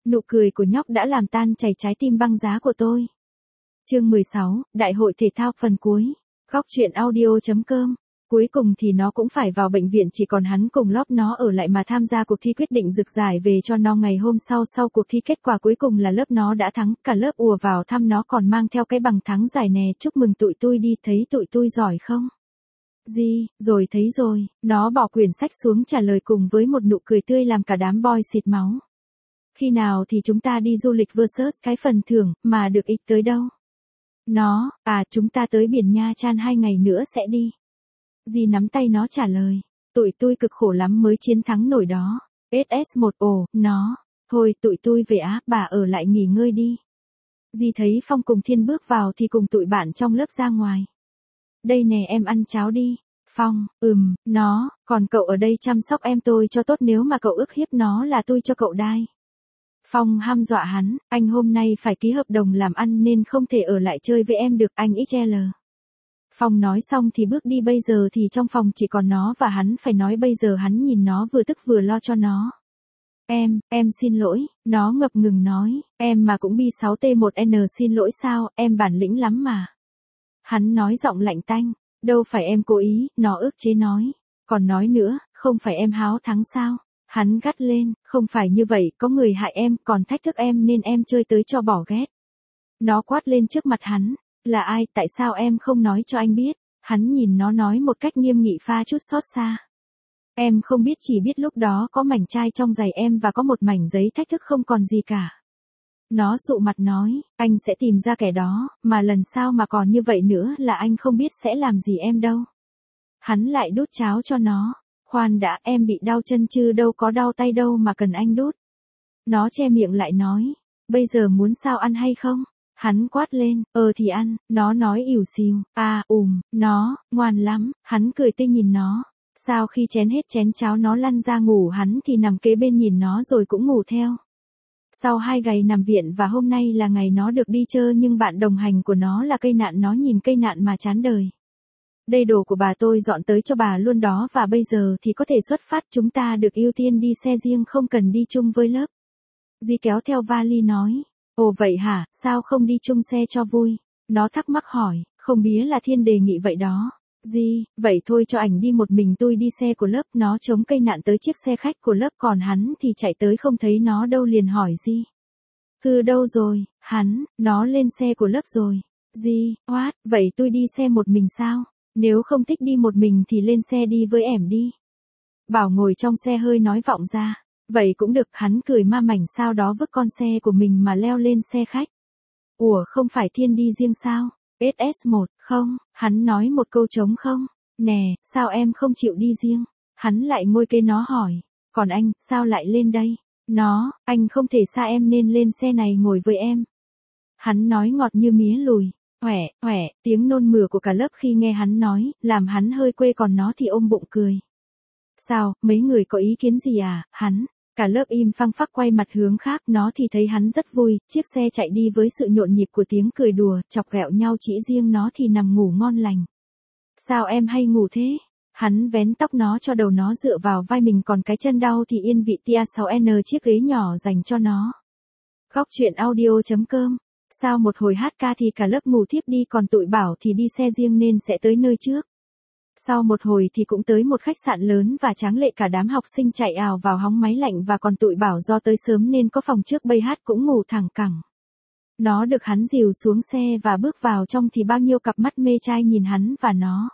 Nụ cười của nhóc đã làm tan chảy trái tim băng giá của tôi. Chương 16, Đại hội thể thao phần cuối. Góc truyện audio.com. Cuối cùng thì nó cũng phải vào bệnh viện, chỉ còn hắn cùng Lóp nó ở lại mà tham gia cuộc thi quyết định rực giải về cho nó ngày hôm sau. Sau cuộc thi kết quả cuối cùng là lớp nó đã thắng, cả lớp ùa vào thăm nó còn mang theo cái bằng thắng giải nè, chúc mừng tụi tôi đi, thấy tụi tôi giỏi không? Gì, rồi thấy rồi, nó bỏ quyển sách xuống trả lời cùng với một nụ cười tươi làm cả đám boy xịt máu. Khi nào thì chúng ta đi du lịch versus cái phần thưởng, mà được ích tới đâu? Nó, chúng ta tới biển Nha Trang 2 ngày nữa sẽ đi. Dì nắm tay nó trả lời, tụi tôi cực khổ lắm mới chiến thắng nổi đó. SS1 nó, thôi tụi tôi về á, bà ở lại nghỉ ngơi đi. Dì thấy Phong cùng Thiên bước vào thì cùng tụi bạn trong lớp ra ngoài. Đây nè em ăn cháo đi. Phong, nó, còn cậu ở đây chăm sóc em tôi cho tốt, nếu mà cậu ức hiếp nó là tôi cho cậu đai. Phong hăm dọa hắn, anh hôm nay phải ký hợp đồng làm ăn nên không thể ở lại chơi với em được anh XL. Phong nói xong thì bước đi, bây giờ thì trong phòng chỉ còn nó và hắn phải nói bây giờ hắn nhìn nó vừa tức vừa lo cho nó. Em xin lỗi, nó ngập ngừng nói, em mà cũng bi 6T1N xin lỗi sao, em bản lĩnh lắm mà. Hắn nói giọng lạnh tanh, đâu phải em cố ý, nó ức chế nói. Còn nói nữa, không phải em háo thắng sao? Hắn gắt lên, không phải như vậy, có người hại em, còn thách thức em nên em chơi tới cho bỏ ghét. Nó quát lên trước mặt hắn, là ai, tại sao em không nói cho anh biết? Hắn nhìn nó nói một cách nghiêm nghị pha chút xót xa. Em không biết, chỉ biết lúc đó có mảnh chai trong giày em và có một mảnh giấy thách thức không còn gì cả. Nó sụ mặt nói, anh sẽ tìm ra kẻ đó, mà lần sau mà còn như vậy nữa là anh không biết sẽ làm gì em đâu. Hắn lại đút cháo cho nó. Khoan đã, em bị đau chân chứ đâu có đau tay đâu mà cần anh đút. Nó che miệng lại nói, bây giờ muốn sao, ăn hay không? Hắn quát lên, thì ăn, nó nói ỉu xìu, nó, ngoan lắm, hắn cười tươi nhìn nó. Sau khi chén hết chén cháo nó lăn ra ngủ, hắn thì nằm kế bên nhìn nó rồi cũng ngủ theo. Sau 2 ngày nằm viện và hôm nay là ngày nó được đi chơi, nhưng bạn đồng hành của nó là cây nạn, nó nhìn cây nạn mà chán đời. Đây đồ của bà, tôi dọn tới cho bà luôn đó, và bây giờ thì có thể xuất phát, chúng ta được ưu tiên đi xe riêng không cần đi chung với lớp. Dì kéo theo vali nói, ồ vậy hả, sao không đi chung xe cho vui? Nó thắc mắc hỏi, không biết là Thiên đề nghị vậy đó. Dì, vậy thôi cho ảnh đi một mình, tôi đi xe của lớp. Nó chống cây nạn tới chiếc xe khách của lớp, còn hắn thì chạy tới không thấy nó đâu liền hỏi Dì. Đâu rồi, nó lên xe của lớp rồi. Dì, vậy tôi đi xe một mình sao? Nếu không thích đi một mình thì lên xe đi với em đi. Bảo ngồi trong xe hơi nói vọng ra. Vậy cũng được, hắn cười ma mảnh, sau đó vứt con xe của mình mà leo lên xe khách. Ủa không phải Thiên đi riêng sao? SS1, không, hắn nói một câu trống không. Nè, sao em không chịu đi riêng? Hắn lại ngồi kế nó hỏi. Còn anh, sao lại lên đây? Nó, anh không thể xa em nên lên xe này ngồi với em. Hắn nói ngọt như mía lùi. Tiếng nôn mửa của cả lớp khi nghe hắn nói, làm hắn hơi quê, còn nó thì ôm bụng cười. Sao, mấy người có ý kiến gì à, cả lớp im phăng phắc quay mặt hướng khác, nó thì thấy hắn rất vui, chiếc xe chạy đi với sự nhộn nhịp của tiếng cười đùa, chọc ghẹo nhau, chỉ riêng nó thì nằm ngủ ngon lành. Sao em hay ngủ thế? Hắn vén tóc nó cho đầu nó dựa vào vai mình, còn cái chân đau thì yên vị tia 6N chiếc ghế nhỏ dành cho nó. Góc truyện audio.com. Sau một hồi hát ca thì cả lớp ngủ thiếp đi, còn tụi Bảo thì đi xe riêng nên sẽ tới nơi trước. Sau một hồi thì cũng tới một khách sạn lớn và tráng lệ, cả đám học sinh chạy ào vào hóng máy lạnh, và còn tụi Bảo do tới sớm nên có phòng trước bay hát cũng ngủ thẳng cẳng. Nó được hắn dìu xuống xe và bước vào trong thì bao nhiêu cặp mắt mê trai nhìn hắn và nó.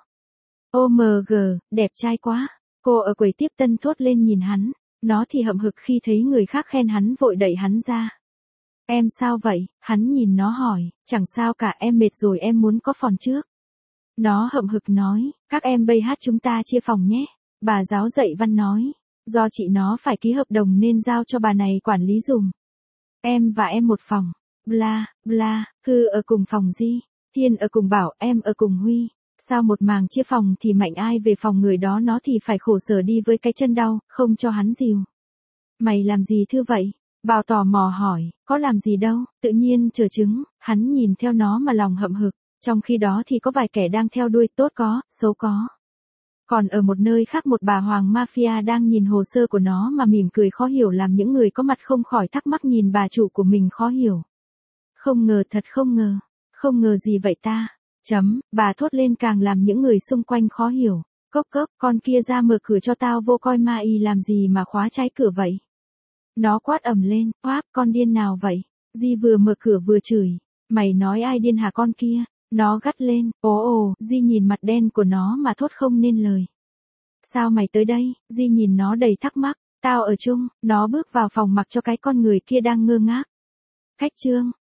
OMG, đẹp trai quá. Cô ở quầy tiếp tân thốt lên nhìn hắn. Nó thì hậm hực khi thấy người khác khen hắn, vội đẩy hắn ra. Em sao vậy? Hắn nhìn nó hỏi, chẳng sao cả, em mệt rồi, em muốn có phòng trước. Nó hậm hực nói, các em bay hát chúng ta chia phòng nhé. Bà giáo dạy văn nói, do chị nó phải ký hợp đồng nên giao cho bà này quản lý dùm. Em và em một phòng, bla, bla, ở cùng phòng gì? Thiên ở cùng Bảo, em ở cùng Huy. Sao một màng chia phòng thì mạnh ai về phòng người đó, nó thì phải khổ sở đi với cái chân đau, không cho hắn dìu. Mày làm gì thưa vậy? Bảo tò mò hỏi, có làm gì đâu, tự nhiên chờ chứng. Hắn nhìn theo nó mà lòng hậm hực, trong khi đó thì có vài kẻ đang theo đuôi, tốt có, xấu có. Còn ở một nơi khác một bà hoàng mafia đang nhìn hồ sơ của nó mà mỉm cười khó hiểu làm những người có mặt không khỏi thắc mắc nhìn bà chủ của mình khó hiểu. Không ngờ thật không ngờ. Không ngờ gì vậy ta? Bà thốt lên càng làm những người xung quanh khó hiểu. Cốc cốc, con kia ra mở cửa cho tao vô coi ma y làm gì mà khóa trái cửa vậy? Nó quát ầm lên, oáp, con điên nào vậy? Di vừa mở cửa vừa chửi. Mày nói ai điên hả con kia? Nó gắt lên, ồ, Di nhìn mặt đen của nó mà thốt không nên lời. Sao mày tới đây? Di nhìn nó đầy thắc mắc. Tao ở chung, nó bước vào phòng mặc cho cái con người kia đang ngơ ngác. Khách trương,